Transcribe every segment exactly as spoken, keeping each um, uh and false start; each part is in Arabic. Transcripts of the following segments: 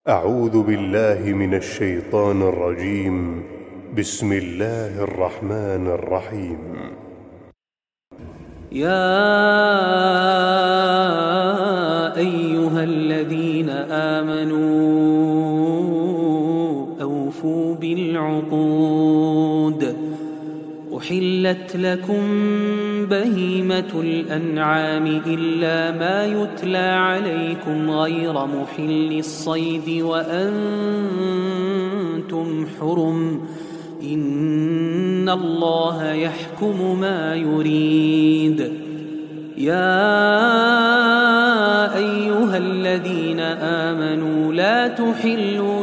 أعوذ بالله من الشيطان الرجيم. بسم الله الرحمن الرحيم. يا أيها الذين آمنوا أوفوا بالعقود. أحلت لكم بهيمة الأنعام إلا ما يتلى عليكم غير محل الصيد وأنتم حرم، إن الله يحكم ما يريد. يا أيها الذين آمنوا لا تحلوا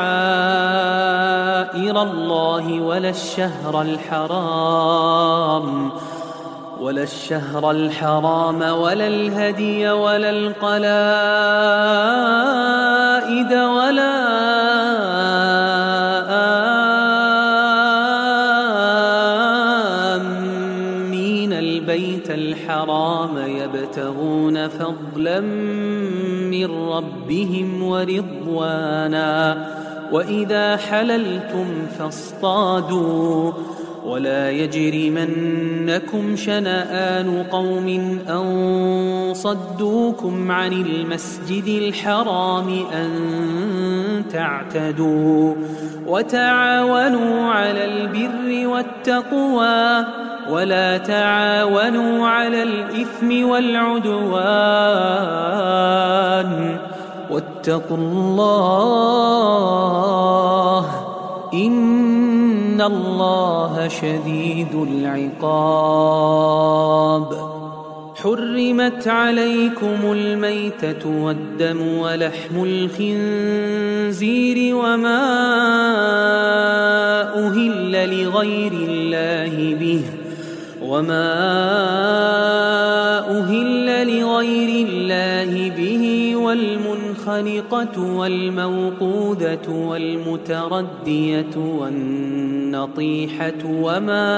شعائر الله ولا الشهر الحرام ولا الشهر الحرام ولا الهدي ولا القلائد ولا آمين البيت الحرام يبتغون فضلا من ربهم ورضوانا، وإذا حللتم فاصطادوا، ولا يجرمنكم شنآن قوم أن صدوكم عن المسجد الحرام أن تعتدوا، وتعاونوا على البر والتقوى ولا تعاونوا على الإثم والعدوان، واتقوا الله إن الله شديد العقاب. حرمت عليكم الميتة والدم ولحم الخنزير وما أهل لغير الله به وما أهل لغير الله به والمنخنقة والموقوذة والمتردية والنطيحة وما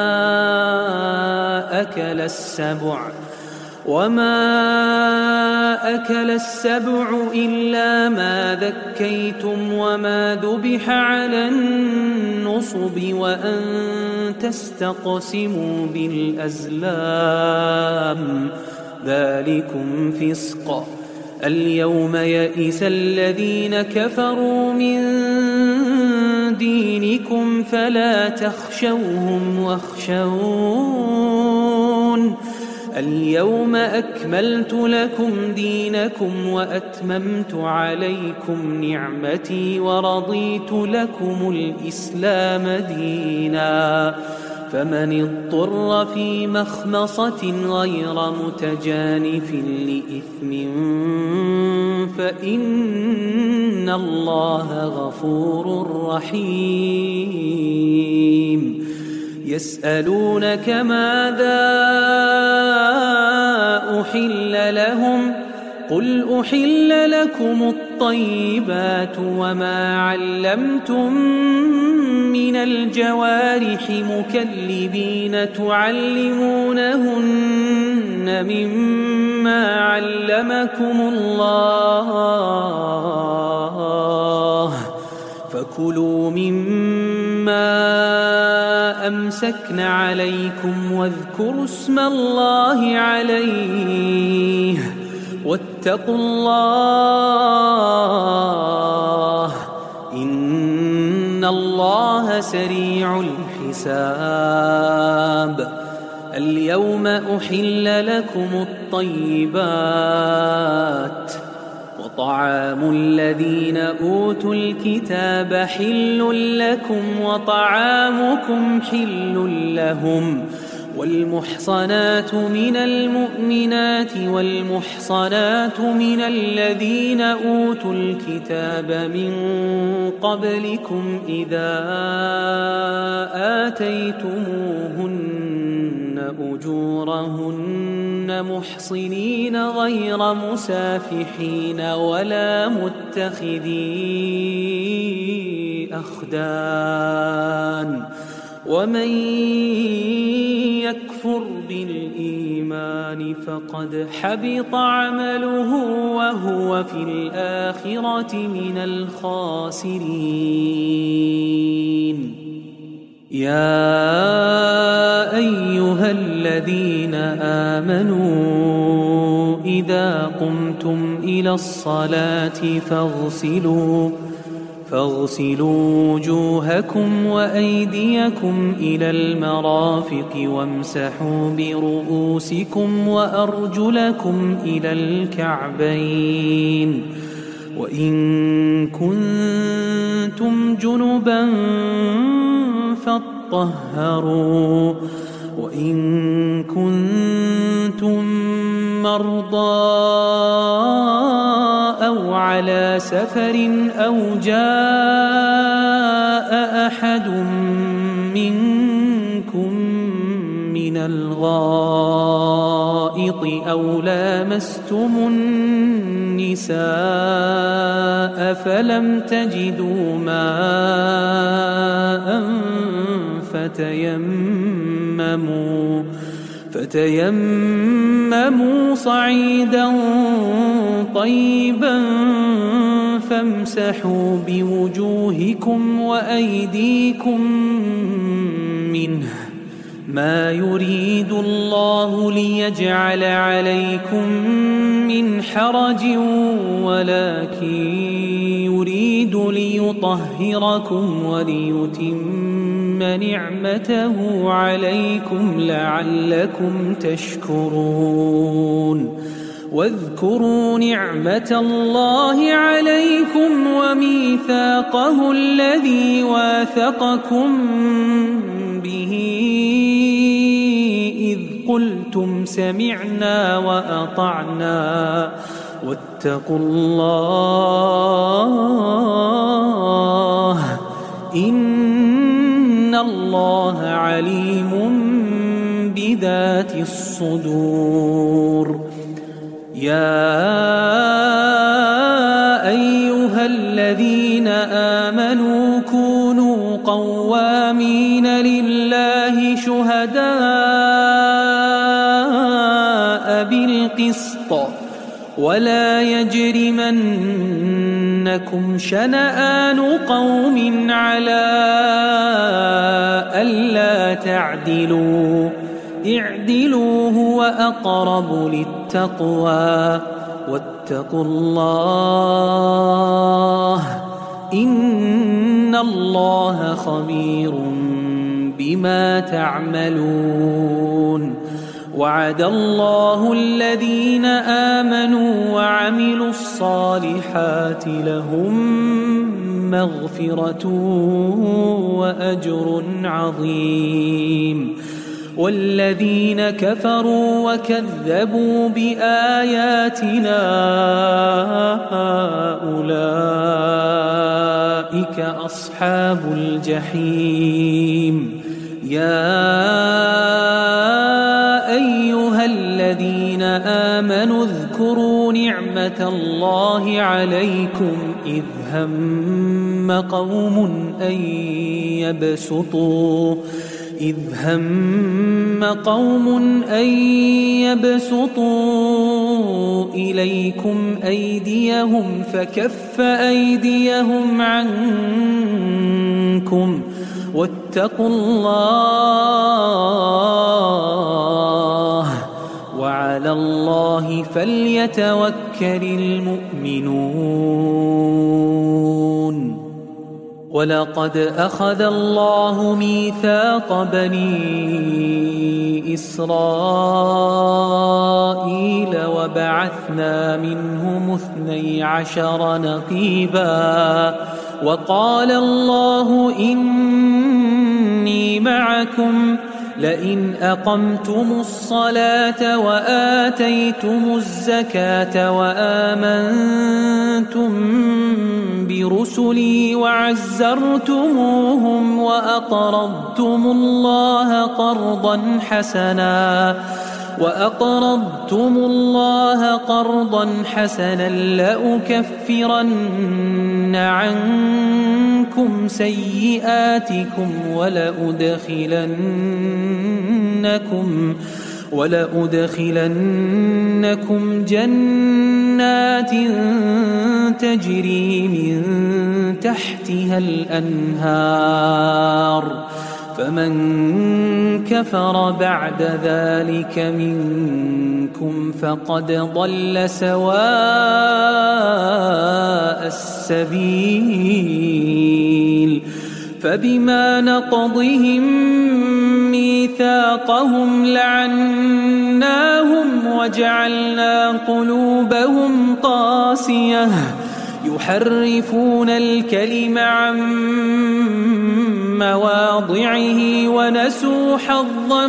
أكل السبع وما أكل السبع إلا ما ذكيتم وما ذبح على النصب وأن تستقسموا بالأزلام، ذلكم فسق. اليوم يئس الذين كفروا من دينكم فلا تخشوهم واخشون. اليوم أكملت لكم دينكم وأتممت عليكم نعمتي ورضيت لكم الإسلام دينا، فمن اضطر في مخمصة غير متجانف لإثم فإن الله غفور رحيم. يسألونك ماذا أحل لهم قل أحل لكم الطيبات وما علمتم من الجوارح مكلبين تعلمونهن مما علمكم الله، فكلوا مما أمسكن عليكم واذكروا اسم الله عليه واتقوا الله إن الله سريع الحساب. اليوم أحل لكم الطيبات وطعام الذين أوتوا الكتاب حل لكم وطعامكم حل لهم، والمحصنات من المؤمنات والمحصنات من الذين أوتوا الكتاب من قبلكم إذا آتيتموهن أجورهن محصنين غير مسافحين ولا متخذي أخدان، ومن يكفر بالإيمان فقد حبط عمله وهو في الآخرة من الخاسرين. يا أيها الذين آمنوا إذا قمتم إلى الصلاة فاغسلوا فاغسلوا وجوهكم وأيديكم إلى المرافق وامسحوا برؤوسكم وأرجلكم إلى الكعبين، وإن كنتم جنبا فاطهروا، وإن كنتم مرضى أو على سفر أو جاء أحد منكم من الغائط أو لامستم النساء فلم تجدوا ماء فتيمموا فتيمموا صعيدا طيبا فامسحوا بوجوهكم وأيديكم منه، ما يريد الله ليجعل عليكم من حرج ولكن يريد ليطهركم وليتم نعمته عليكم لعلكم تشكرون. واذكروا نعمة الله عليكم وميثاقه الذي واثقكم به إذ قلتم سمعنا وأطعنا واتقوا الله إن الله عليم بذات الصدور. يا أيها الذين آمنوا كونوا قوامين لله شهداء بالقسط ولا يجرمنكم شنآن قوم على ألا تعدلوا اعدلوا هو أقرب للتقوى واتقوا الله إن الله خبير بما تعملون. وعد الله الذين آمنوا وعملوا الصالحات لهم مغفرة وأجر عظيم، والذين كفروا وكذبوا بآياتنا أولئك أصحاب الجحيم. يا أيها الذين آمنوا اذكروا نعمة الله عليكم إذ هم قوم أن يبسطوا إذ هم قوم أن يبسطوا إليكم أيديهم فكف أيديهم عنكم واتقوا الله وعلى الله فليتوكل المؤمنون. ولقد أخذ الله ميثاق بني إسرائيل وبعثنا منهم اثني عشر نقيبا وقال الله إني معكم لئن أقمتم الصلاة وآتيتم الزكاة وآمنتم برسلي وعزرتموهم وأقرضتم الله قرضا حسنا وأقرضتم الله قرضا حسنا لأكفرن عنكم سيئاتكم ولأدخلنكم ولأدخلنكم ولأدخلنكم جنات تجري من تحتها الأنهار فمن كفر بعد ذلك منكم فقد ضل سواء السبيل فبما نقضهم ميثاقهم لعناهم وجعلنا قلوبهم قاسية يحرفون الكلم عن مواضعه ونسوا حظا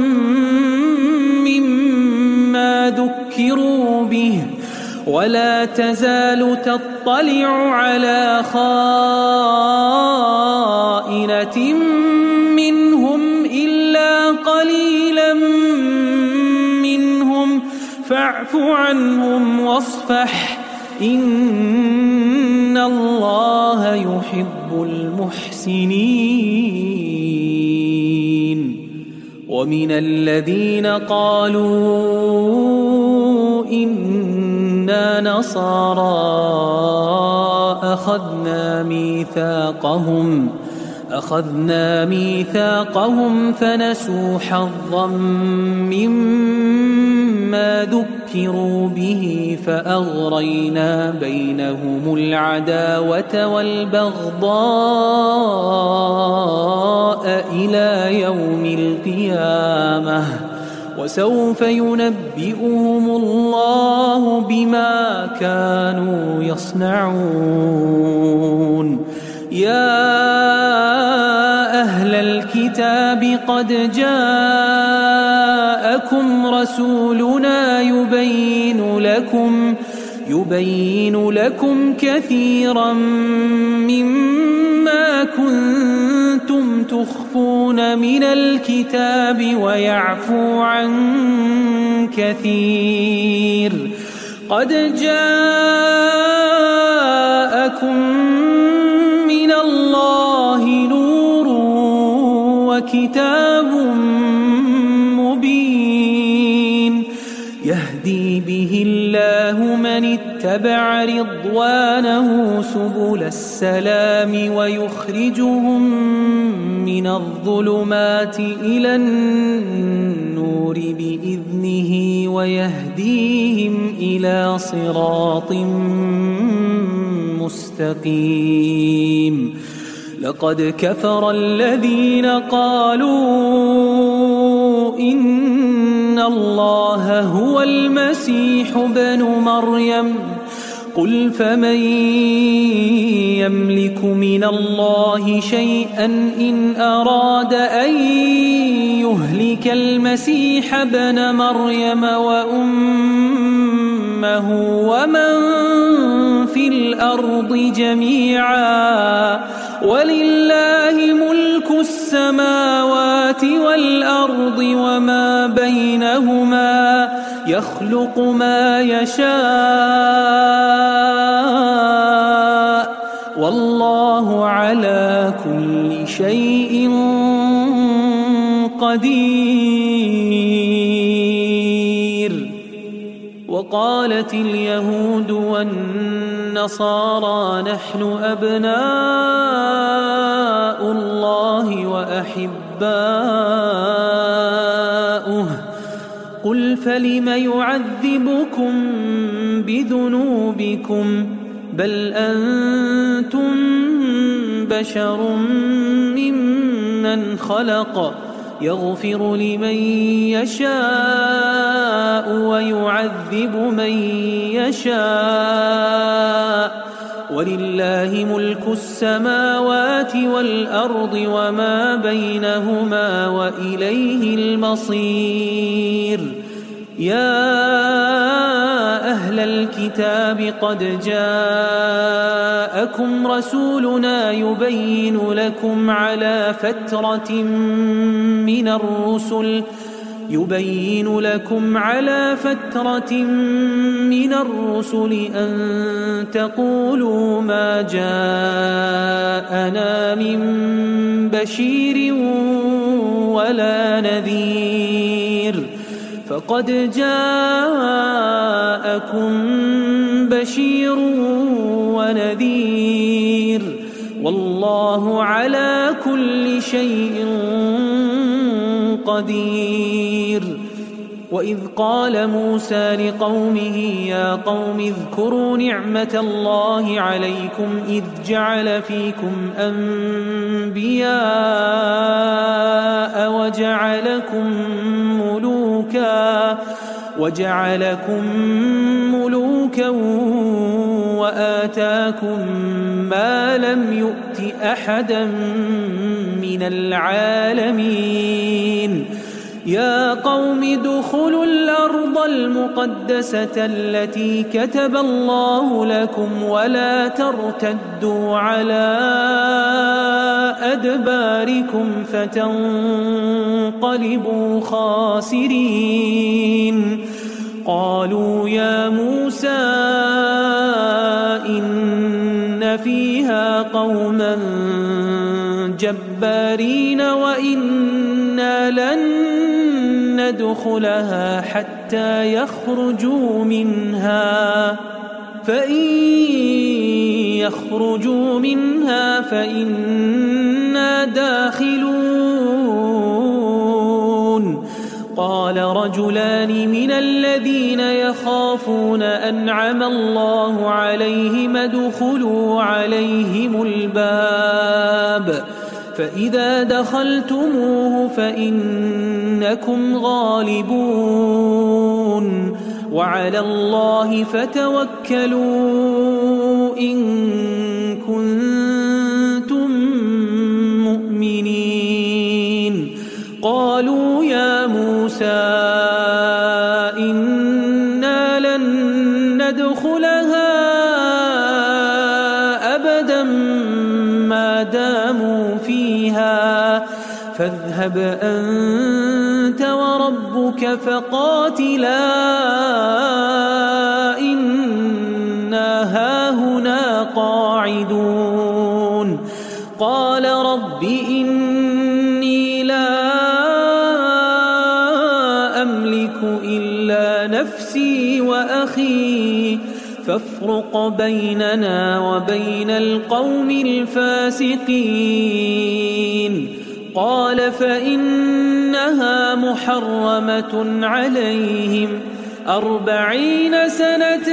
مما ذكروا به ولا تزال تطلع على خائنة منهم إلا قليلا منهم فاعف عنهم واصفح إن الله يحب المحسنين ومن الذين قالوا إنا نصارى أخذنا ميثاقهم أخذنا ميثاقهم فنسوا حظا مما ذكروا به فأغرينا بينهم العداوة والبغضاء إلى يوم القيامة وسوف ينبئهم الله بما كانوا يصنعون يا أهل الكتاب قد جاءكم رسولنا يبين لكم يبين لكم كثيرا مما كنتم تخفون من الكتاب ويعفو عن كثير قد جاءكم من الله نور وكتاب مبين يهدي به الله من اتبع رضوانه سبل السلام ويخرجهم من الظلمات إلى النور بإذنه ويهديهم إلى صراط مستقيم لقد كفر الذين قالوا إن الله هو المسيح ابن مريم قل فمن يملك من الله شيئا إن أراد أن يهلك المسيح ابن مريم وأمه ومن في الأرض جميعا ولله ملك السماوات والأرض وما بينهما يخلق ما يشاء والله على كل شيء قدير وقالت اليهود والنصارى نحن أبناء الله وأحباؤه قل فلم يعذبكم بذنوبكم بل أنتم بشر ممن خلق يغفر لمن يشاء ويعذب من يشاء ولله ملك السماوات والأرض وما بينهما وإليه المصير يا أهل الكتاب قد جاءكم رسولنا يبين لكم على فترة من الرسل يبين لكم على فترة من الرسل أن تقولوا ما جاءنا من بشير ولا نذير فقد جاءكم بشير ونذير والله على كل شيء قدير. وإذ قال موسى لقومه يا قوم اذكروا نعمة الله عليكم إذ جعل فيكم أنبياء وجعلكم ملوكا وجعلكم ملوكا وآتاكم ما لم يؤت أحدا من العالمين. يا قوم ادخلوا الأرض المقدسة التي كتب الله لكم ولا ترتدوا على أدباركم فتنقلبوا خاسرين. قالوا يا موسى إن فيها قوما جبارين وإنا لن ندخلها حتى يخرجوا منها فإن يخرجوا منها فإنا داخلون. قال رجلان من الذين يخافون أنعم الله عليهم ادخلوا عليهم الباب فإذا دخلتموه فإنكم غالبون وعلى الله فتوكلوا إن كنتم مؤمنين. قالوا يا موسى إنا لن ندخلها أبدا ما داموا فيها فاذهب أنت وربك فقاتلا إنا هاهنا قاعدون. قال رب إني لا أملك إلا نفسي وأخي فافرق بيننا وبين القوم الفاسقين. قال فإنها محرمة عليهم أربعين سنة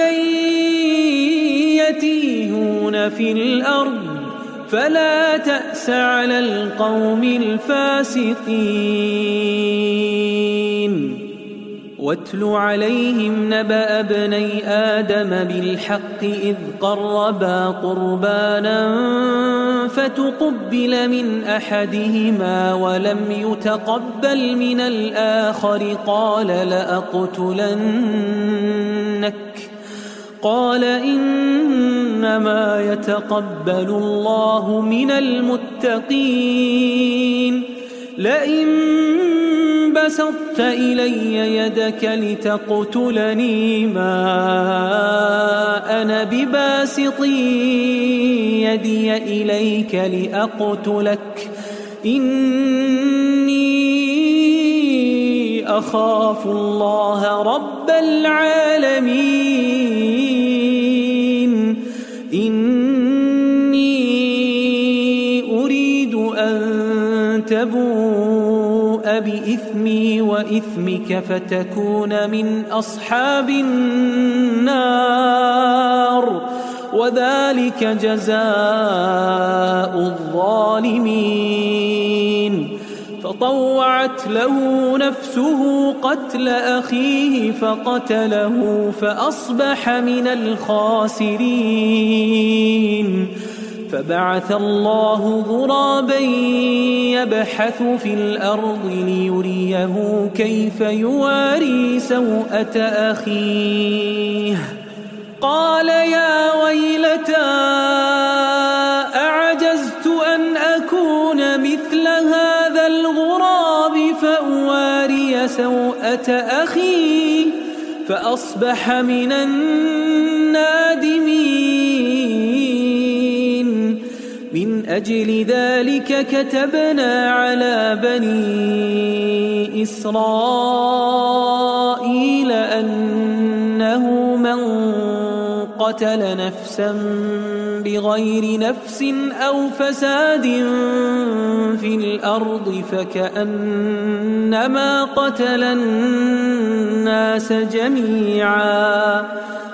يتيهون في الأرض فلا تأس على القوم الفاسقين. واتل عليهم نبأ ابني آدم بالحق إذ قربا قربانا فتقبل من أحدهما ولم يتقبل من الآخر قال لأقتلنك قال إنما يتقبل الله من المتقين. لئن بسطت إلي يدك لتقتلني ما أنا بباسط يدي إليك لأقتلك إني أخاف الله رب العالمين. إني أريد أن تبوء بإثمي وإثمك فتكون من أصحاب النار وذلك جزاء الظالمين. فطوعت له نفسه قتل أخيه فقتله فأصبح من الخاسرين. فبعث الله غرابا يبحث في الأرض ليريه كيف يواري سوءة أخيه. قال يا ويلتى أعجزت أن أكون مثل هذا الغراب فأواري سوءة أخي فأصبح من النادمين. من أجل ذلك كتبنا على بني إسرائيل أنه من قتل نفسا بغير نفس أو فساد في الأرض فكأنما قتل الناس جميعا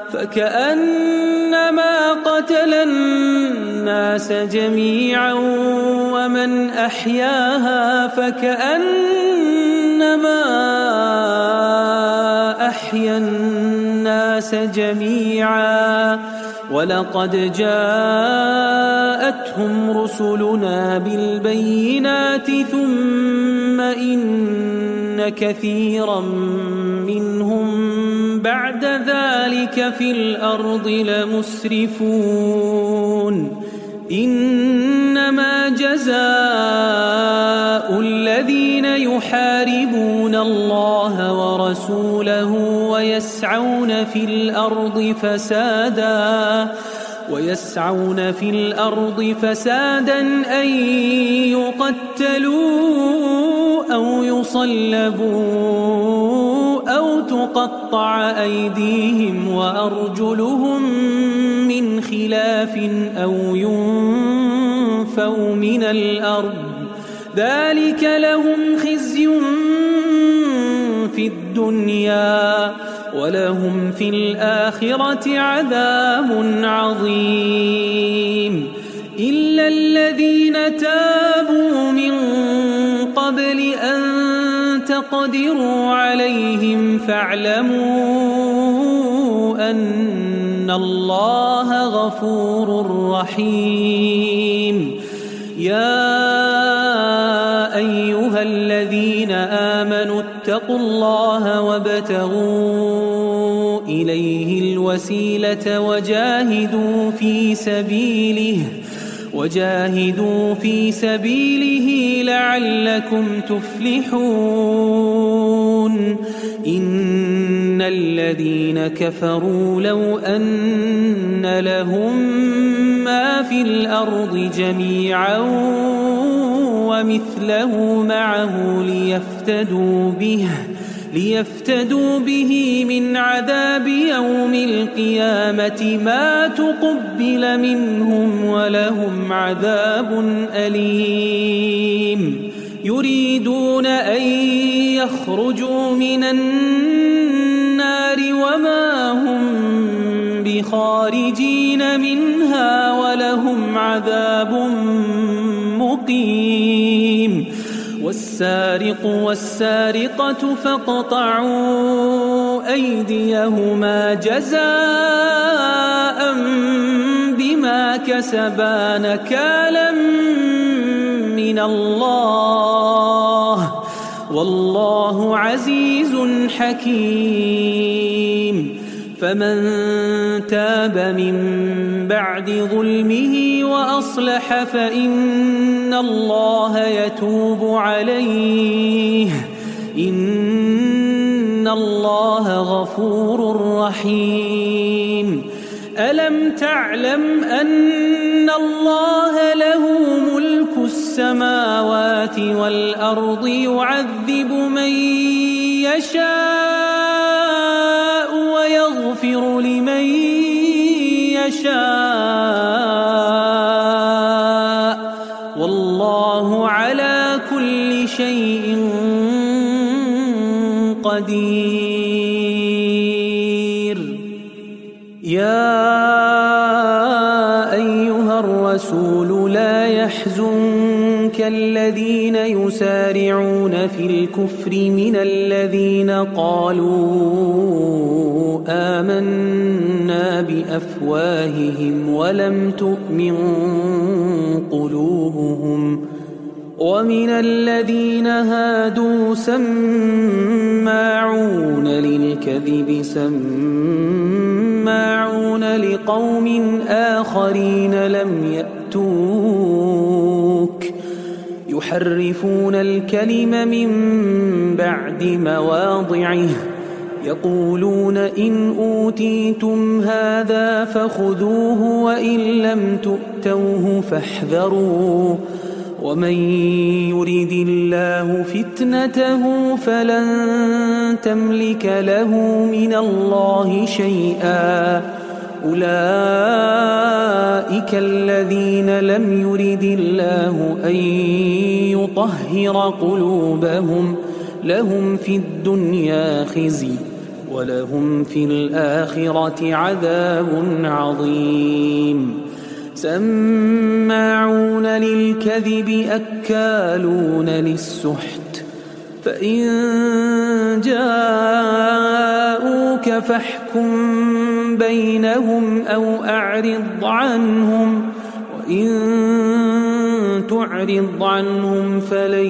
فكأنما قتل الناس جميعا ومن أحياها فكأنما أحيا الناس جميعا ولقد جاءتهم رسلنا بالبينات ثم إن كثيرا منهم بعد ذلك في الأرض لمسرفون إنما جزاء الذين يحاربون الله ورسوله ويسعون في الأرض فسادا ويسعون في الأرض فسادا أن يقتلوا أو يصلبوا أو تقطع أيديهم وأرجلهم من خلاف أو ينفوا من الأرض ذلك لهم خزي في الدنيا ولهم في الآخرة عذاب عظيم إلا الذين تابوا من قبل أن تقدروا عليهم فاعلموا أن الله غفور رحيم يا أيها الذين آمنوا اتقوا الله وابتغوا إليه الوسيلة وجاهدوا في سبيله وجاهدوا في سبيله لعلكم تفلحون إن الذين كفروا لو أن لهم ما في الأرض جميعا ومثله معه ليفتدوا به ليفتدوا به من عذاب يوم القيامة ما تقبل منهم ولهم عذاب أليم يريدون أن يخرجوا من النار وما هم بخارجين منها ولهم عذاب مقيم والسارق والسارقة فاقطعوا أيديهما جزاء بما كسبا نكالا من الله والله عزيز حكيم فمن تاب من بعد ظلمه وأصلح فإن الله يتوب عليه إن الله غفور رحيم ألم تعلم أن الله له ملك السماوات والأرض يعذب من يشاء ويغفر لمن يشاء والله على كل شيء قدير يا أيها الرسول لا يحزنك الذين يسارعون في الكفر من الذين قالوا آمنا بأفواههم ولم تؤمن قلوبهم ومن الذين هادوا سماعون للكذب سماعون لقوم آخرين لم يأتوك يحرفون الكلم من بعد مواضعه يقولون إن أوتيتم هذا فخذوه وإن لم تؤتوه فاحذروا ومن يرد الله فتنته فلن تملك له من الله شيئا أولئك الذين لم يرد الله أن يطهر قلوبهم لهم في الدنيا خزي ولهم في الآخرة عذاب عظيم سماعون للكذب أكالون للسحت فإن جاءوك فاحكم بينهم أو أعرض عنهم وإن تعرض عنهم فلن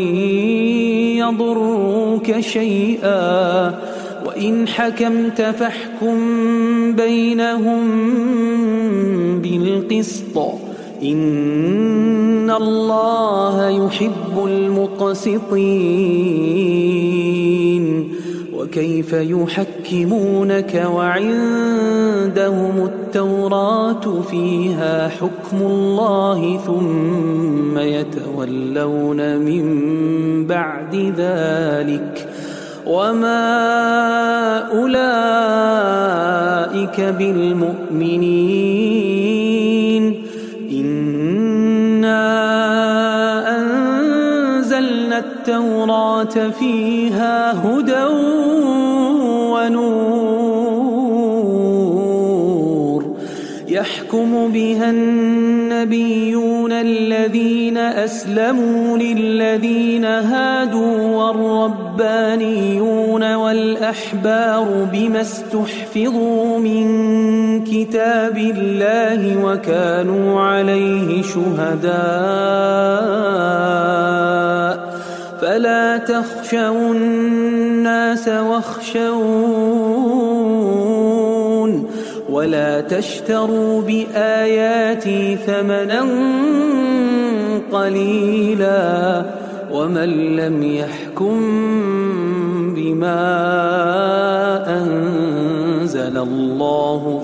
يضروك شيئا وإن حكمت فاحكم بينهم بالقسط إن الله يحب المقسطين وكيف يحكمونك وعندهم التوراة فيها حكم الله ثم يتولون من بعد ذلك وما أولئك بالمؤمنين إنا أنزلنا التوراة فيها هدى ونور يحكم بها النبيون الذين أسلموا للذين هادوا والربانيون والأحبار بما استحفظوا من كتاب الله وكانوا عليه شهداء فلا تخشوا الناس واخشون ولا تشتروا بآياتي ثمنا قليلا ومن لم يحكم بما أنزل الله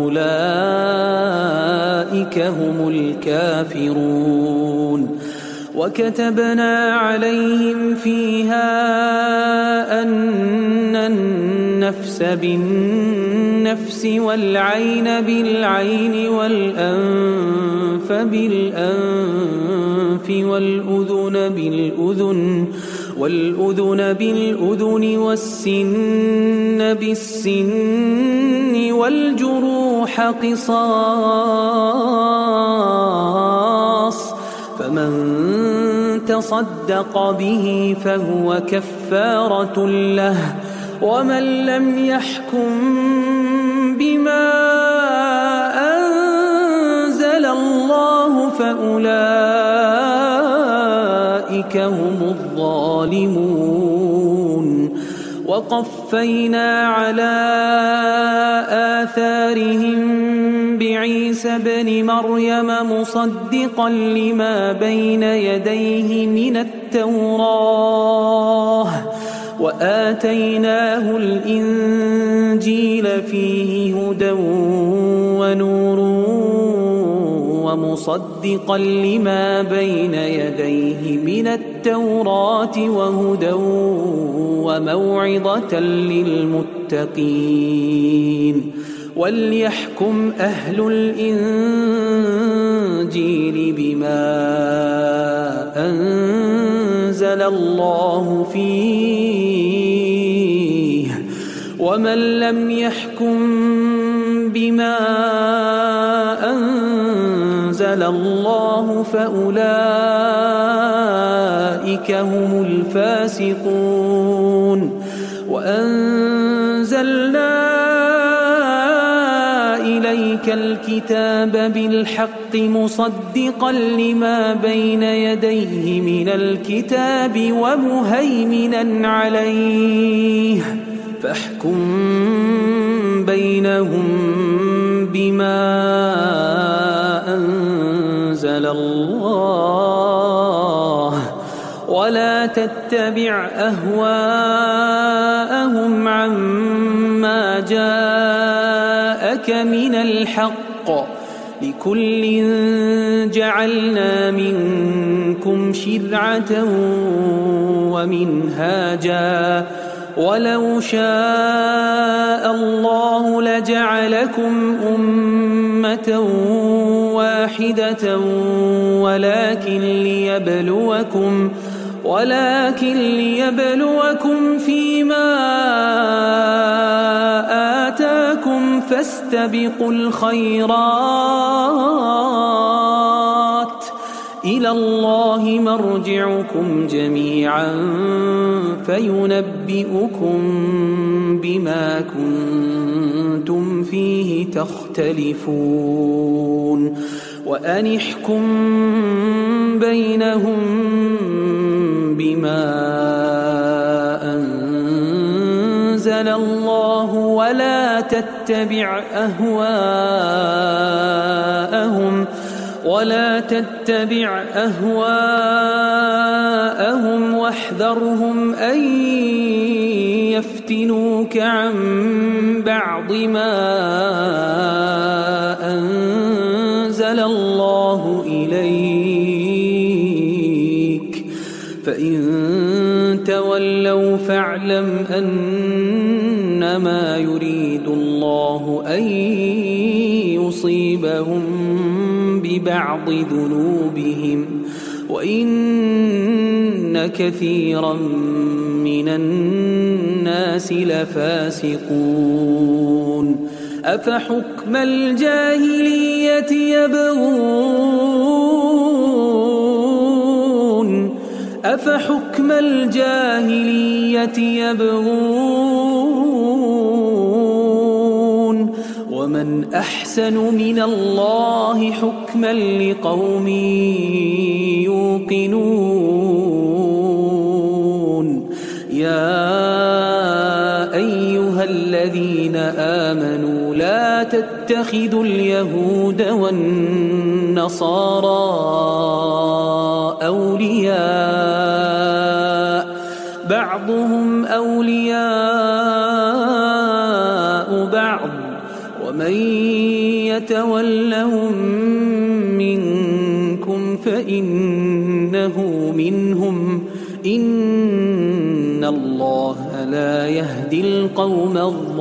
فأولئك هم الكافرون وكتبنا عليهم فيها أن النفس بالنفس والعين بالعين والأنف بالأنف والأذن بالأذن والأذن بالأذن والسن بالسن والجروح قصاص فمن تصدق به فهو كفارة له ومن لم يحكم بما أنزل الله فأولئك هم الظالمون وقفينا على آثارهم بعيسى ابن مريم مصدقا لما بين يديه من التوراة وآتيناه الإنجيل فيه هدى ونور ومصدقا لما بين يديه من التوراة وهدى وموعظة للمتقين وليحكم أهل الإنجيل بما أنزل الله فيه ومن لم يحكم بما أنزل الله فأولئك هم الفاسقون وأنزلنا إليك الكتاب بالحق مصدقا لما بين يديه من الكتاب ومهيمنا عليه فاحكم بينهم بما أنزل الله ولا تتبع أهواءهم عما جاءك من الحق، لكل جعلنا منكم شرعة ومنهاجا، ولو شاء الله لجعلكم أمة واحدة ولكن ليبلوكم ولكن ليبلوكم فيما آتاكم، فاستبقوا الخيرات، إلى الله مرجعكم جميعا فينبئكم بما كنتم فيه تختلفون. وأن احكم بينهم بما أنزل الله، ولا تتبع أهواءهم ولا تتبع أهواءهم واحذرهم أن يفتنوك عن بعض ما أنزل الله إليك، فإن تولوا فاعلم أنما يريد الله أن يصيبهم ببعض ذنوبهم، وإن كثيرا من الناس لفاسقون. أفحكم الجاهلية يبغون أفحكم الجاهلية يبغون ومن أحسن من الله حكما لقوم يوقنون. يا أيها الذين آمنوا لا تتخذوا اليهود والنصارى أولياء بعضهم أولياء بعض ومن يتولهم منكم فإنه منهم إن الله لا يهدي القوم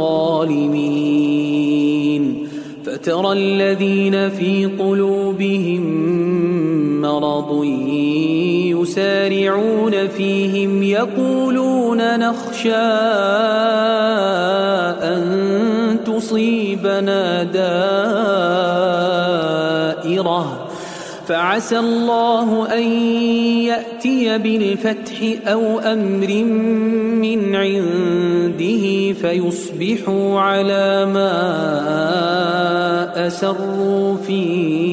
الظالمين. فترى الذين في قلوبهم مرض يسارعون فيهم يقولون نخشى أن تصيبنا دائرة فعسى الله أن يأتي بالفتح أو أمر من عنده فيصبحوا على ما أسروا في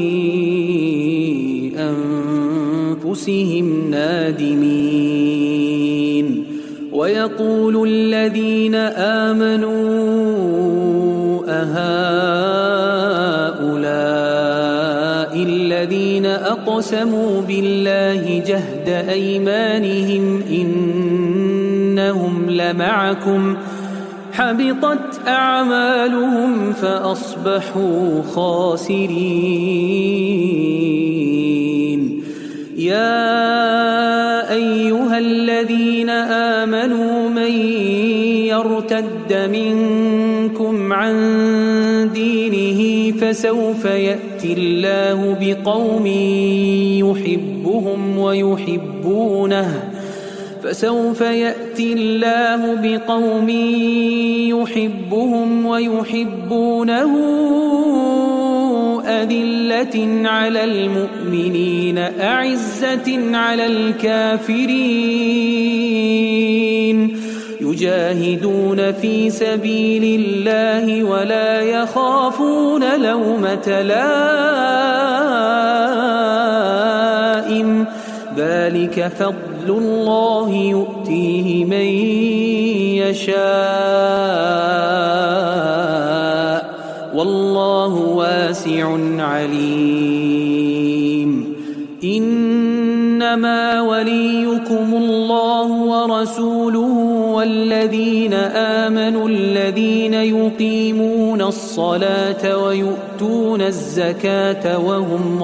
أنفسهم نادمين. ويقول الذين آمنوا أهؤلاء الذين أقسموا بالله جهد أيمانهم إنهم لمعكم حبطت أعمالهم فأصبحوا خاسرين. يا أيها الذين آمنوا من يرتد منكم عن دينه فسوف يأتي الله بقوم يحبهم ويحبونه فسوف يأتي الله بقوم يحبهم ويحبونه أذلة على المؤمنين أعزة على الكافرين يجاهدون في سبيل الله ولا يخافون لومة لائم ذلك فضل الله يؤتيه من يشاء والله واسع عليم. إنما إنما وليكم الله ورسوله والذين آمنوا الذين يقيمون الصلاة ويؤتون الزكاة وهم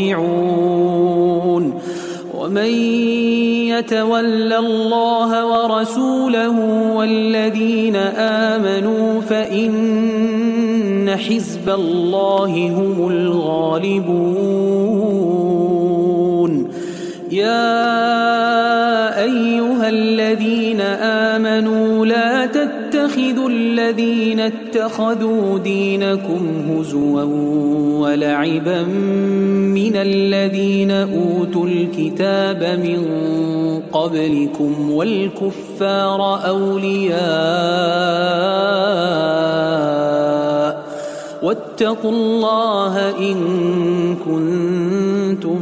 راكعون ومن يتول الله ورسوله والذين آمنوا فإن حزب الله هم الغالبون. يا أيها الذين آمنوا لا تتخذوا الذين اتخذوا دينكم هزوا ولعبا من الذين أوتوا الكتاب من قبلكم والكفار أولياء واتقوا الله إن كنتم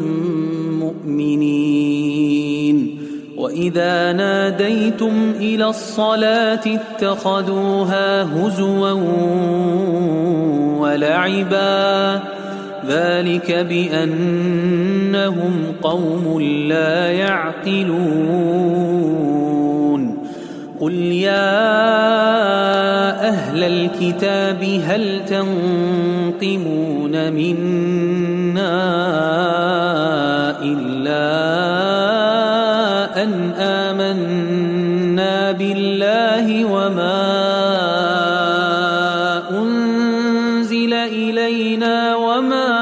مؤمنين. وإذا ناديتم إلى الصلاة اتخذوها هزوا ولعبا ذلك بأنهم قوم لا يعقلون. قل يا أهل الكتاب هل تنقمون منا إلا أن آمنا بالله وما أنزل إلينا وما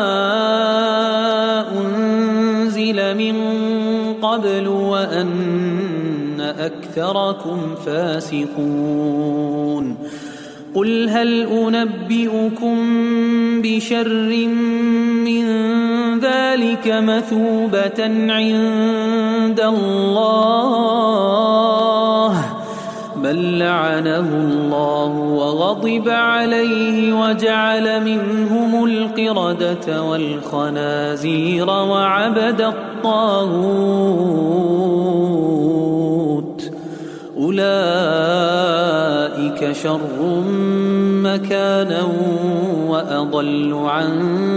أنزل من قبل وأن أكثركم فاسقون. قل هل أنبئكم بشر من ذلك مثوبة عند الله بل لعنه الله وغضب عليه وجعل منهم القردة والخنازير وعبد الطاغوت أولئك شر مكانا وأضل عن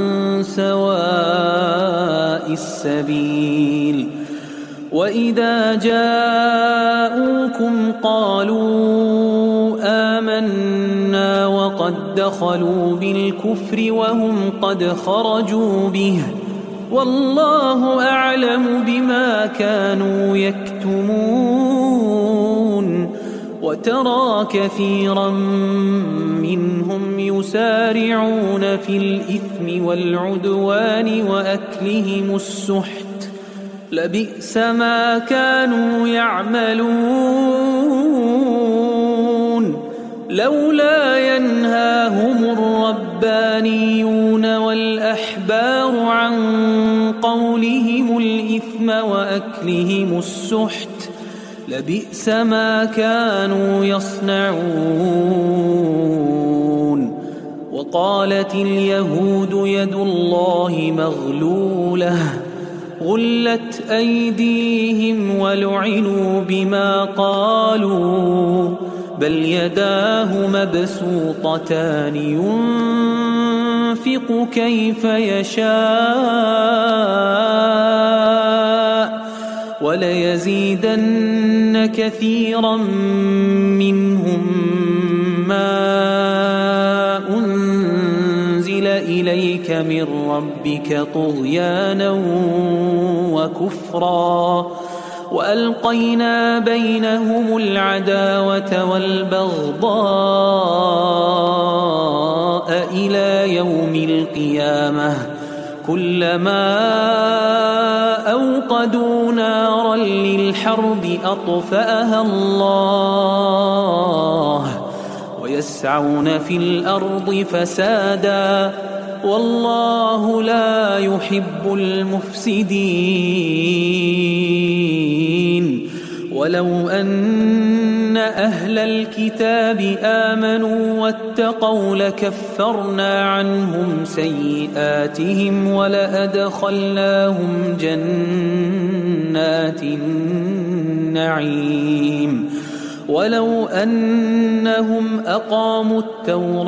سواء السبيل. وإذا جاءوكم قالوا آمنا وقد دخلوا بالكفر وهم قد خرجوا به والله أعلم بما كانوا يكتمون. وترى كثيرا منهم يسارعون في الإثم والعدوان وأكلهم السحت لبئس ما كانوا يعملون. لولا ينهاهم الربانيون والأحبار عن قولهم الإثم وأكلهم السحت لبئس ما كانوا يصنعون. وقالت اليهود يد الله مغلولة غلت أيديهم ولعنوا بما قالوا بل يداه مبسوطتان ينفق كيف يشاء وليزيدن كثيرا منهم ما أنزل إليك من ربك طغيانا وكفرا وألقينا بينهم العداوة والبغضاء إلى يوم القيامة كلما أوقدوا نارا للحرب أطفأها الله ويسعون في الأرض فسادا والله لا يحب المفسدين. ولو أن أهل الكتاب آمنوا واتقوا لكفرنا عنهم سيئاتهم ولأدخلناهم جنات النعيم. ولو أنهم أقاموا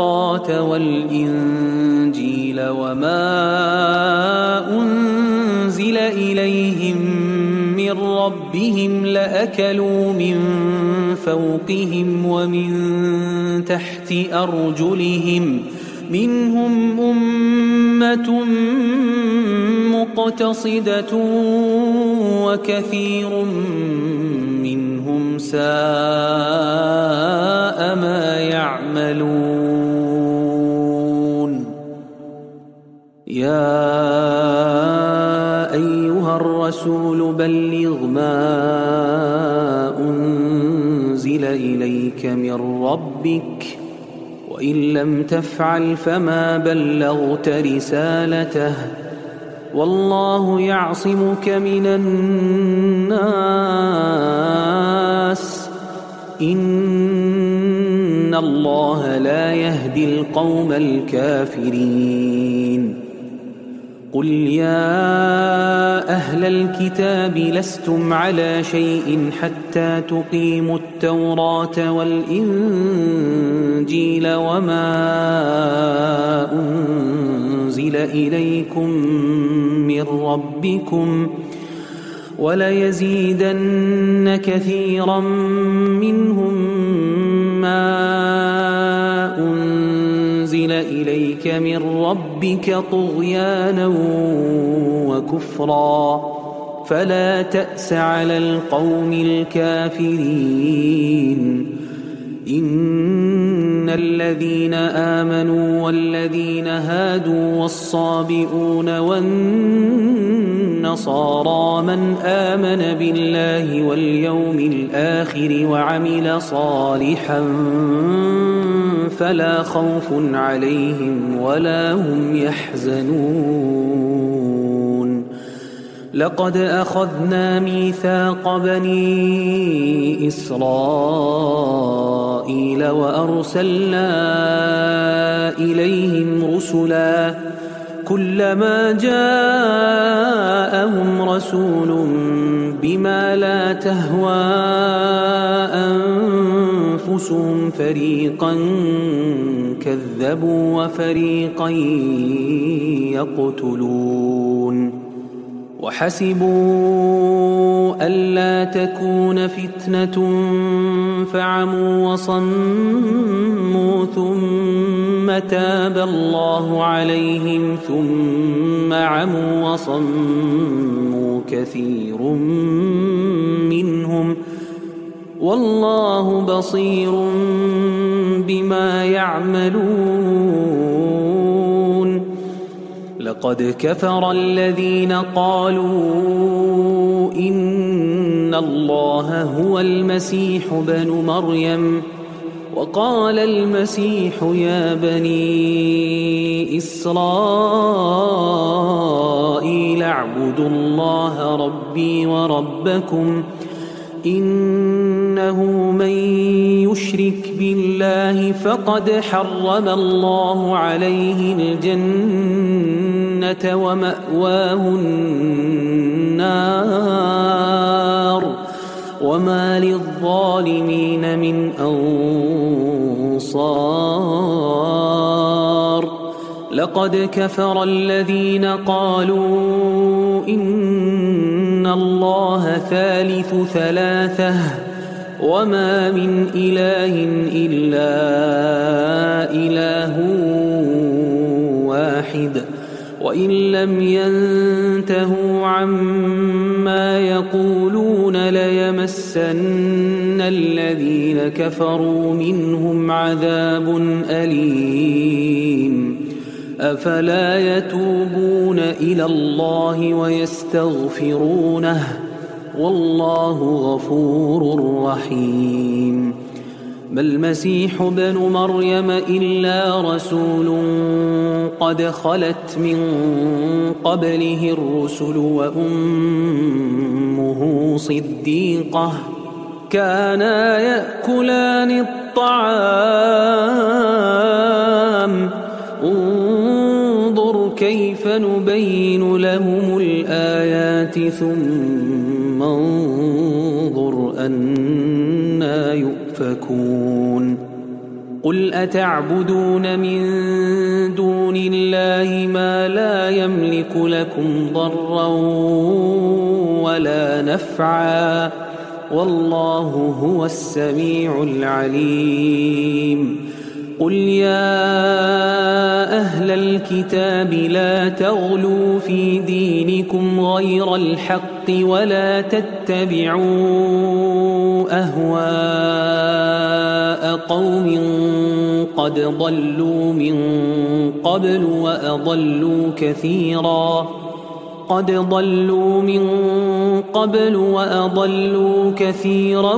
التوراة والإنجيل وما أنزل أنزل إليهم من ربهم لأكلوا من فوقهم ومن تحت أرجلهم منهم أمة مقتصدة وكثير منهم ساء ما يعملون. يا أيها الرسول بلغ ما أنزل إليك من ربك وإن لم تفعل فما بلغت رسالته والله يعصمك من الناس إن الله لا يهدي القوم الكافرين. قل يا أهل الكتاب لستم على شيء حتى تقيموا التوراة والإنجيل وما أنزل إليكم من ربكم وليزيدن كثيرا منهم ما أنزل إليك من ربك طغيانا وكفرا فلا تأس على القوم الكافرين. إن الذين آمنوا والذين هادوا والصابئون والنصارى من آمن بالله واليوم الآخر وعمل صالحا فلا خوف عليهم ولا هم يحزنون. لقد أخذنا ميثاق بني إسرائيل وأرسلنا إليهم رسلا كلما جاءهم رسول بما لا تهوى أنفسهم فريقا كذبوا وفريقا يقتلون. وحسبوا ألا تكون فتنة فعموا وصموا ثم تاب الله عليهم ثم عموا وصموا كثير منهم والله بصير بما يعملون. لقد كفر الذين قالوا إن الله هو المسيح بن مريم وقال المسيح يا بني إسرائيل اعبدوا الله ربي وربكم إنه من يشرك بالله فقد حرم الله عليه الجنة ومأواه النار وما للظالمين من أنصار. لقد كفر الذين قالوا إن الله ثالث ثلاثة وما من إله إلا إله واحد وإن لم ينتهوا عما يقولون ليمسن الذين كفروا منهم عذاب أليم. أفلا يتوبون إلى الله ويستغفرونه والله غفور رحيم. ما المسيح بن مريم إلا رسول قد خلت من قبله الرسل وأمه صديقة كانا يأكلان الطعام انظر كيف نبين لهم الآيات ثم انظر أنا يؤفكون. قل أتعبدون من دون الله ما لا يملك لكم ضرا ولا نفعا والله هو السميع العليم قل يا أهل الكتاب لا تغلوا في دينكم غير الحق ولا تتبعوا أهواء قوم قد ضلوا من قبل وأضلوا كثيرا قد ضلوا من قبل وأضلوا كثيرا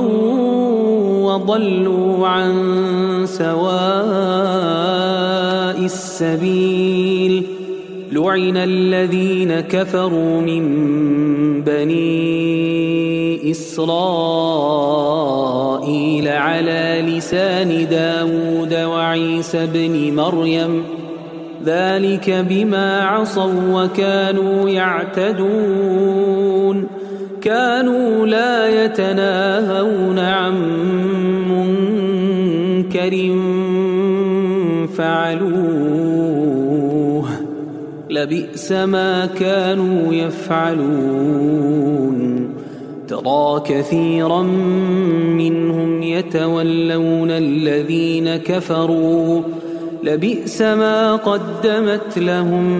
وضلوا عن سواء السبيل لعن الذين كفروا من بني إسرائيل على لسان داود وعيسى بن مريم ذلك بما عصوا وكانوا يعتدون كانوا لا يتناهون عن منكر فعلوه لبئس ما كانوا يفعلون ترى كثيرا منهم يتولون الذين كفروا لبئس ما قدمت لهم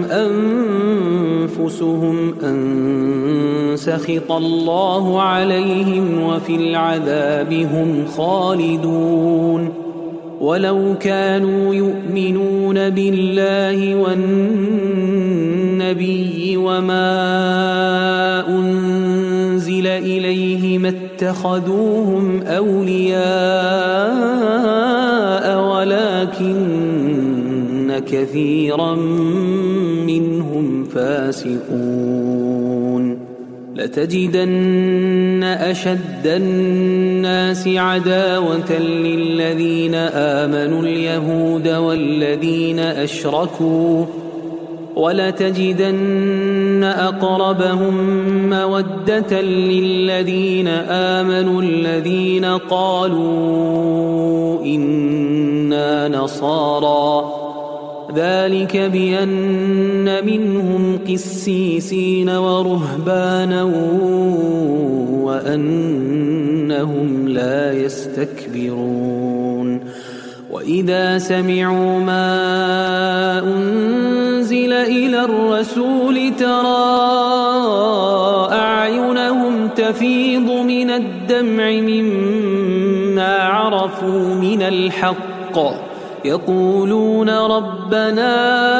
أنفسهم أن سخط الله عليهم وفي العذاب هم خالدون ولو كانوا يؤمنون بالله والنبي وما أنزل إليه ما اتخذوهم أولياء ولكن كثيرا منهم فاسقون لتجدن أشد الناس عداوة للذين آمنوا اليهود والذين أشركوا ولتجدن أقربهم مودة للذين آمنوا الذين قالوا إنا نصارى ذلك بأن منهم قسيسين ورهبانا وأنهم لا يستكبرون وإذا سمعوا ما أنزل إلى الرسول ترى أعينهم تفيض من الدمع مما عرفوا من الحق يقولون ربنا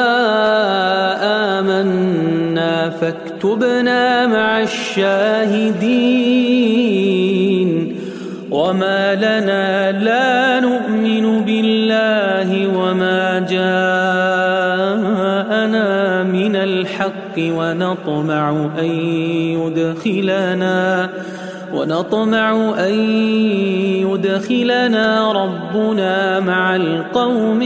آمنا فاكتبنا مع الشاهدين وما لنا لا نؤمن بالله وما جاءنا من الحق ونطمع أن يدخلنا ونطمع أن يدخلنا ربنا مع القوم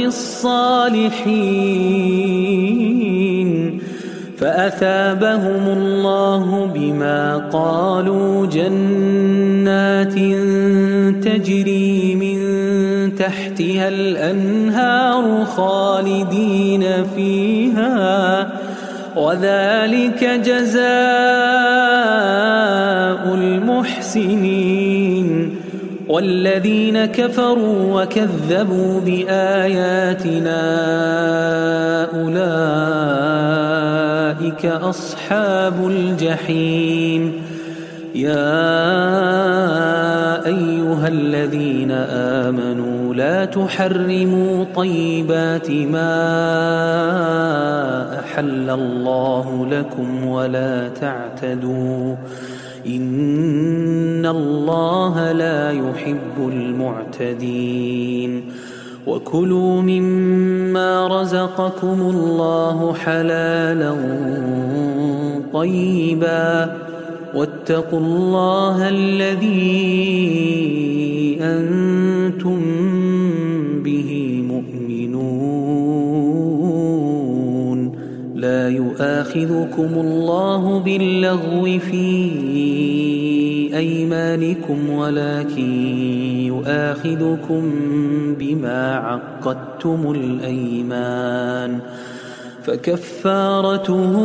الصالحين فأثابهم الله بما قالوا جنات تجري من تحتها الأنهار خالدين فيها وذلك جزاء المحسنين والذين كفروا وكذبوا بآياتنا أولئك أصحاب الجحيم يا أيها الذين آمنوا لا تحرموا طيبات ما أحل الله لكم ولا تعتدوا إن الله لا يحب المعتدين وكلوا مما رزقكم الله حلالا طيبا واتقوا الله الذي أنتم به مؤمنون لا يؤاخذ يؤاخذكم الله باللغو في أيمانكم ولكن يؤاخذكم بما عقدتم الأيمان فكفارته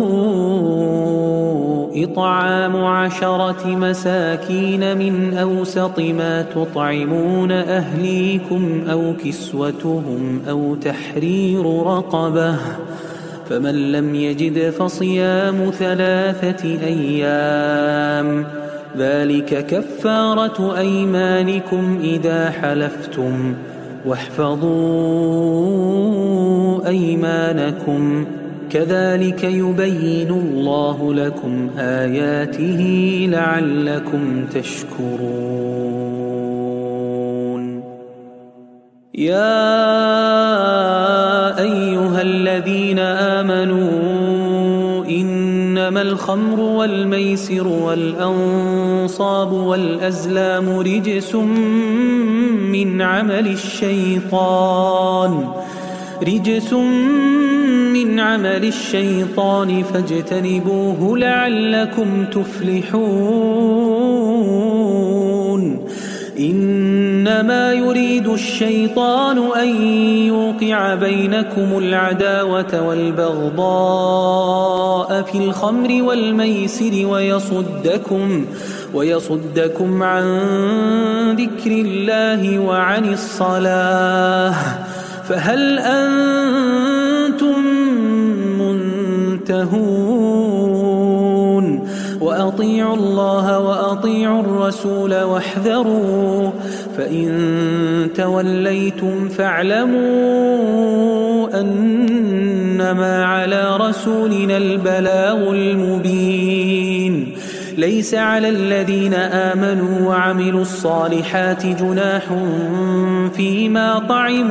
إطعام عشرة مساكين من أوسط ما تطعمون أهليكم أو كسوتهم أو تحرير رقبة فمن لم يجد فصيام ثلاثة أيام ذلك كفارة أيمانكم إذا حلفتم واحفظوا أيمانكم كذلك يبين الله لكم آياته لعلكم تشكرون. يا أيها الذين آمنوا إنما الخمر والميسر والأنصاب والأزلام رجس من عمل الشيطان رجس من عمل الشيطان فاجتنبوه لعلكم تفلحون. إنما يريد الشيطان أن يوقع بينكم العداوة والبغضاء في الخمر والميسر ويصدكم ويصدكم عن ذكر الله وعن الصلاة فهل أنتم منتهون؟ وأطيعوا الله وأطيعوا الرسول واحذروا فإن توليتم فاعلموا أنما على رسولنا البلاغ المبين. ليس على الذين آمنوا وعملوا الصالحات جناح فيما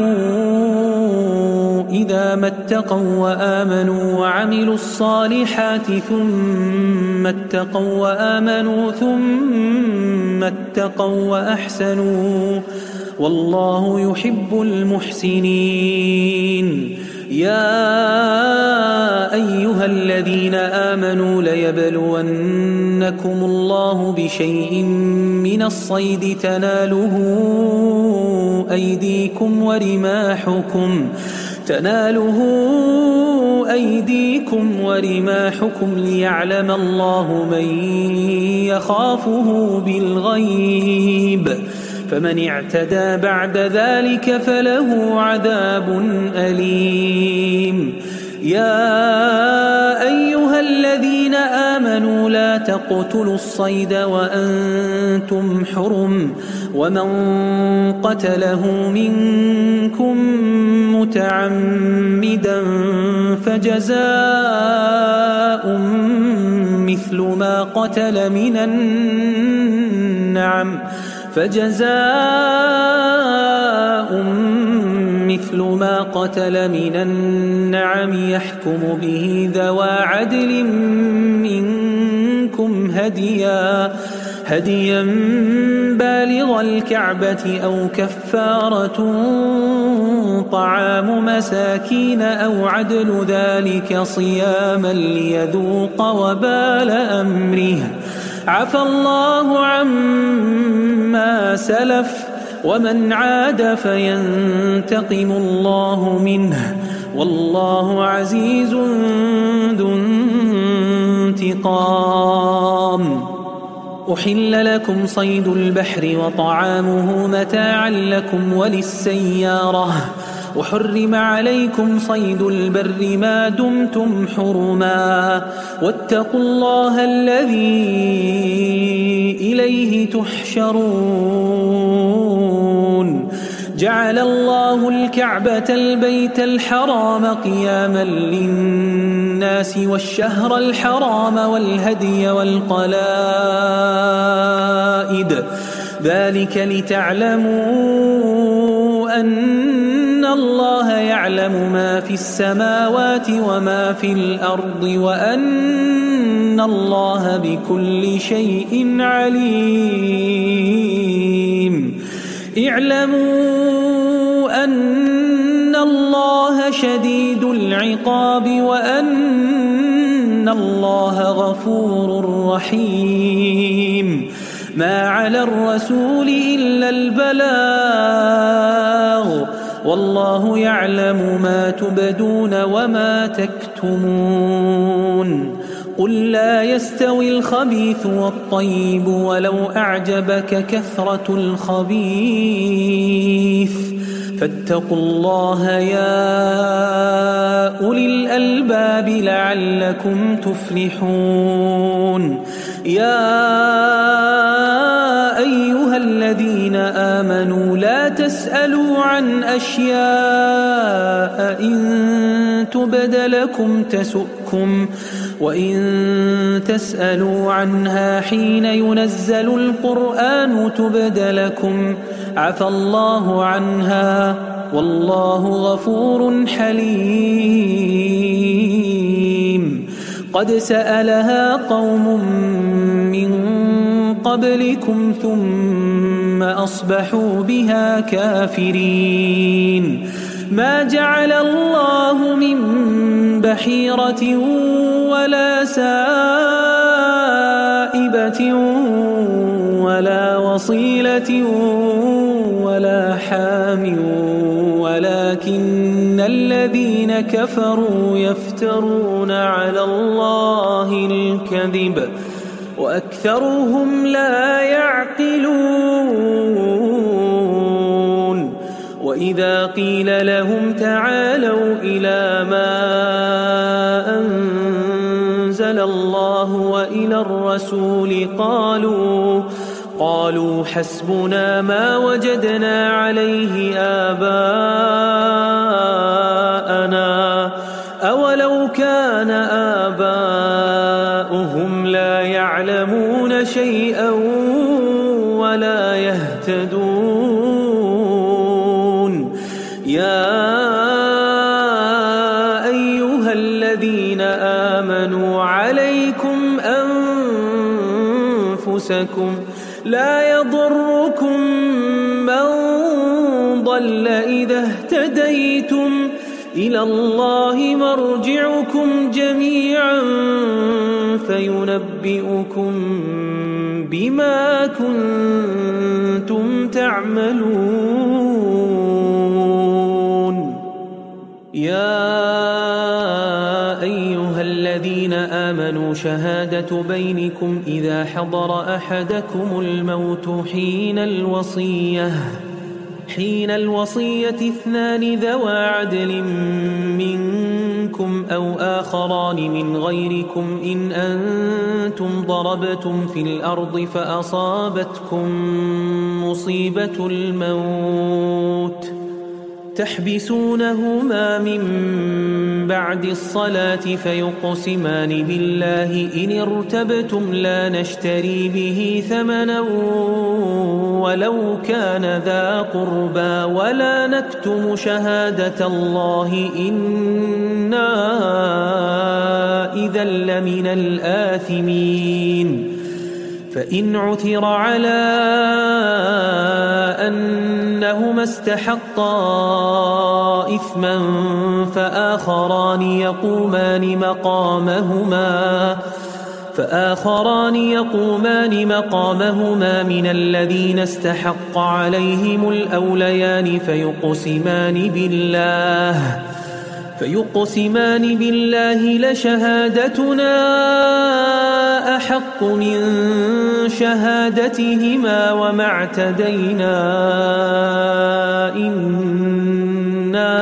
طعموا إذا ما اتقوا وآمنوا وعملوا الصالحات ثم اتقوا وآمنوا ثم اتقوا وأحسنوا والله يحب المحسنين. يا أيها الذين آمنوا ليبلونكم الله بشيء من الصيد تناله أيديكم ورماحكم تناله أيديكم ورماحكم ليعلم الله من يخافه بالغيب فمن اعتدى بعد ذلك فله عذاب أليم. يا أيها الذين آمنوا لا تقتلوا الصيد وأنتم حرم ومن قتله منكم متعمدا فجزاء مثل ما قتل من النعم فجزاء مثل ما قتل من النعم يحكم به ذوى عدل منكم هديا هديا بالغ الكعبة أو كفارة طعام مساكين أو عدل ذلك صياما ليذوق وبال أمره عفى الله عما سلف ومن عاد فينتقم الله منه والله عزيز ذو انتقام. أحل لكم صيد البحر وطعامه متاعا لكم وللسيارة وحرم عليكم صيد البر ما دمتم حرما واتقوا الله الذي إليه تحشرون. جعل الله الكعبة البيت الحرام قياما للناس والشهر الحرام والهدي والقلائد ذلك لتعلموا أن الله يعلم ما في السماوات وما في الأرض وأن الله بكل شيء عليم. اعلموا أن الله شديد العقاب وأن إن الله غفور رحيم. ما على الرسول إلا البلاغ، والله يعلم ما تبدون وما تكتمون. قل لا يستوي الخبيث والطيب ولو أعجبك كثرة الخبيث، فاتقوا الله يا أولي الألباب لعلكم تفلحون. يا أيها الذين آمنوا لا تسألوا عن أشياء إن تبد لكم تسؤكم، وإن تسألوا عنها حين ينزل القرآن تبد لكم عفى الله عنها، والله غفور حليم. قد سألها قوم من قبلكم ثم أصبحوا بها كافرين. ما جعل الله من بحيرة ولا سائبة ولا وصيلة ولا حام، ولكن الذين كفروا يفترون على الله الكذب وأكثرهم لا يعقلون. وإذا قيل لهم تعالوا إلى ما أنزل الله وإلى الرسول قالوا قالوا حسبنا ما وجدنا عليه آباءنا أولو كان آباؤهم لا يعلمون شيئا ولا يهتدون. يا أيها الذين آمنوا عليكم أنفسكم لا يضركم من ضل إذا اهتديتم، إلى الله مرجعكم جميعا فينبئكم بما كنتم تعملون. يا أيها الذين آمنوا شهادة بينكم إذا حضر أحدكم الموت حين الوصية حين الوصية اثنان ذوى عدل منكم أو آخران من غيركم إن أنتم ضربتم في الأرض فأصابتكم مصيبة الموت تحبسونهما من بعد الصلاة فيقسمان بالله إن ارتبتم لا نشتري به ثمنا ولو كان ذا قربى ولا نكتم شهادة الله إنا إذا لمن الآثمين. فإن عثر على أنهما استحقا إثما فآخران يقومان مقامهما فآخران يقومان مقامهما من الذين استحق عليهم الأوليان فيقسمان بالله فيقسمان بالله لشهادتنا أحق من شهادتهما وما اعتدينا إنا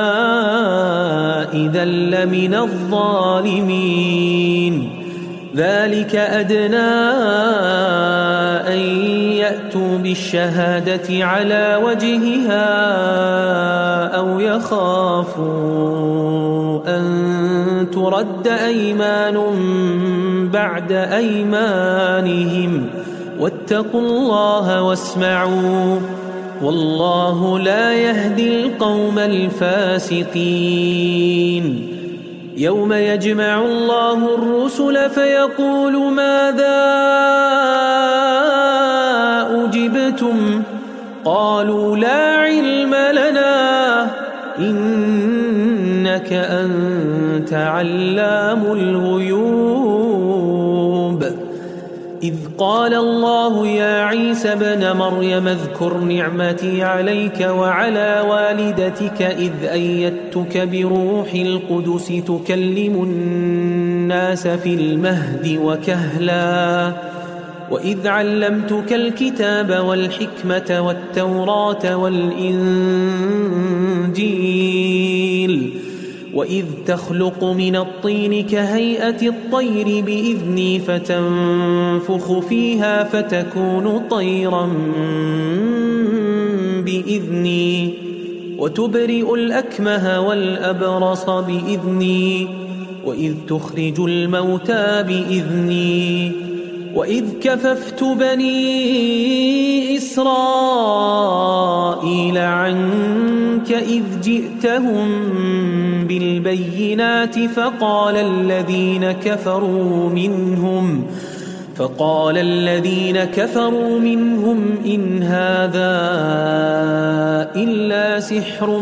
إذا لمن الظالمين. ذلك أدنى أن يأتوا بالشهادة على وجهها أو يخافوا أن ترد أيمان بعد أيمانهم واتقوا الله واسمعوا والله لا يهدي القوم الفاسقين. يوم يجمع الله الرسل فيقول ماذا أجبتم قالوا لا علم لنا إنك أنت أنت علام الغيوب إذ قال الله يا عيسى ابن مريم اذكر نعمتي عليك وعلى والدتك إذ أيدتك بروح القدس تكلم الناس في المهد وكهلا وإذ علمتك الكتاب والحكمة والتوراة والإنجيل وإذ تخلق من الطين كهيئة الطير بإذني فتنفخ فيها فتكون طيرا بإذني وتبرئ الأكمه والأبرص بإذني وإذ تخرج الموتى بإذني وإذ كففت بني إسرائيل عنك إذ جئتهم بالبينات فقال الذين كفروا منهم فقال الذين كفروا منهم إن هذا إلا سحر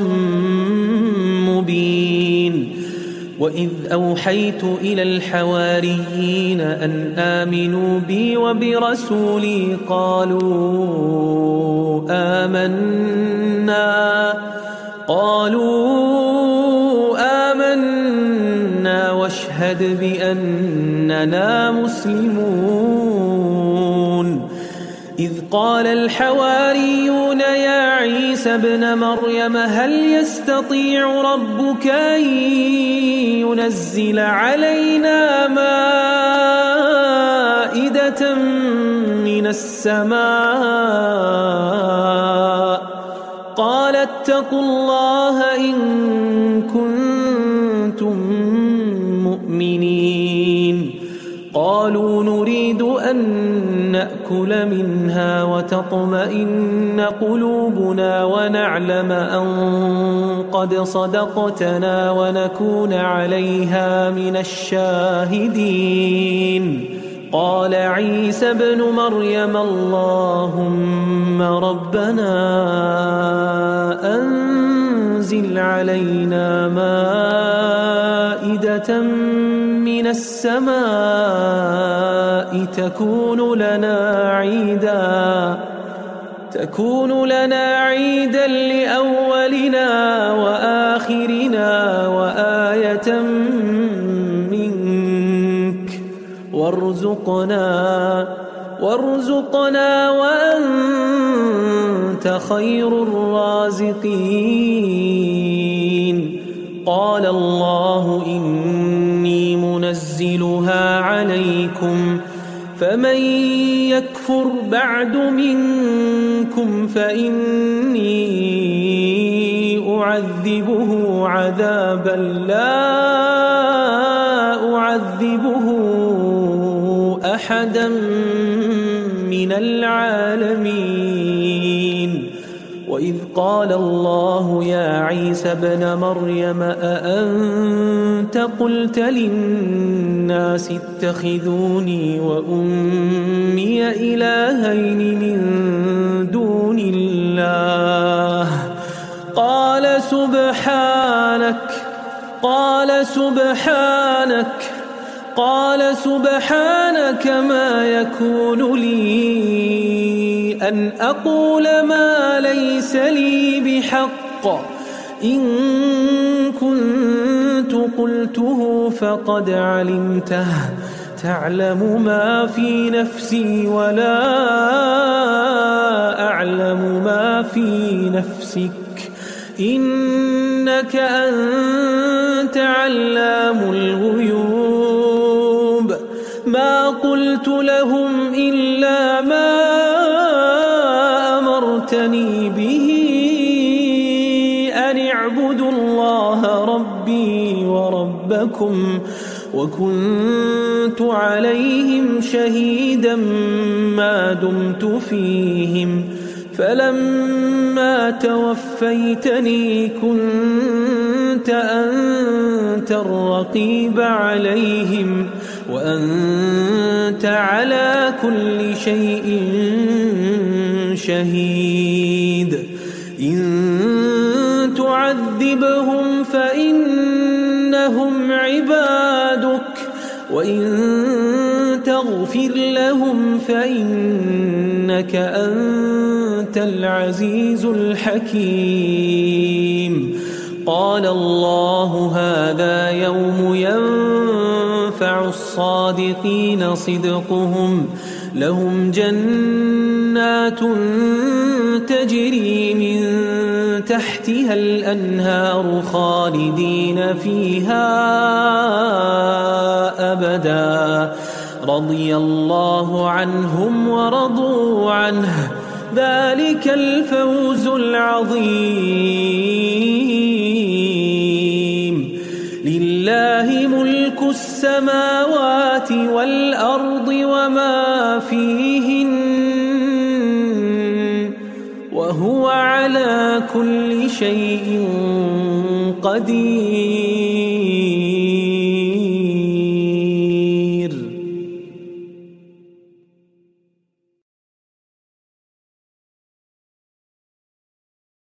مبين وإذ أوحيت إلى الحواريين أن آمنوا بي وبرسولي قالوا آمنا قالوا آمنا واشهد بأننا مسلمون إذ قال الحواريون يا عيسى ابن مريم هل يستطيع ربك أن ينزل علينا مائدة من السماء قال اتقوا الله إن كنتم مؤمنين قالوا نريد أن نأكل منها وتطمئن قلوبنا ونعلم أن قد صدقتنا ونكون عليها من الشاهدين قال عيسى ابن مريم اللهم ربنا أنزل علينا مائدة من السماء تكون لنا عيدا تكون لنا عيدا لأولنا وآخرنا وآية منك وارزقنا وارزقنا وأنت خير الرازقين قال الله إني منزلها عليكم فمن يكفر بعد منكم فإني أعذبه عذابا لا أعذبه أحدا من العالمين وإذ قال الله يا عيسى ابن مريم أأنت قلت للناس اتخذوني وأمي إلهين من دون الله قال سبحانك قال سبحانك قال سبحانك ما يكون لي أن أقول ما ليس لي بحق إن كنت قلته فقد علمته تعلم ما في نفسي ولا أعلم ما في نفسك إنك أنت علام الغيوب ما قلت لهم إلا ما أمرتني به أن اعبدوا الله ربي وربكم وكنت عليهم شهيدا ما دمت فيهم فلما توفيتني كنت أنت الرقيب عليهم وأنت على كل شيء شهيد إن تعذبهم فإنهم عبادك فاغفر لهم فإنك أنت العزيز الحكيم. قال الله هذا يوم ينفع الصادقين صدقهم، لهم جنات تجري من تحتها الأنهار خالدين فيها أبدا، رضي الله عنهم ورضوا عنه، ذلك الفوز العظيم. لله ملك السماوات والأرض وما فيهن، وهو على كل شيء قدير.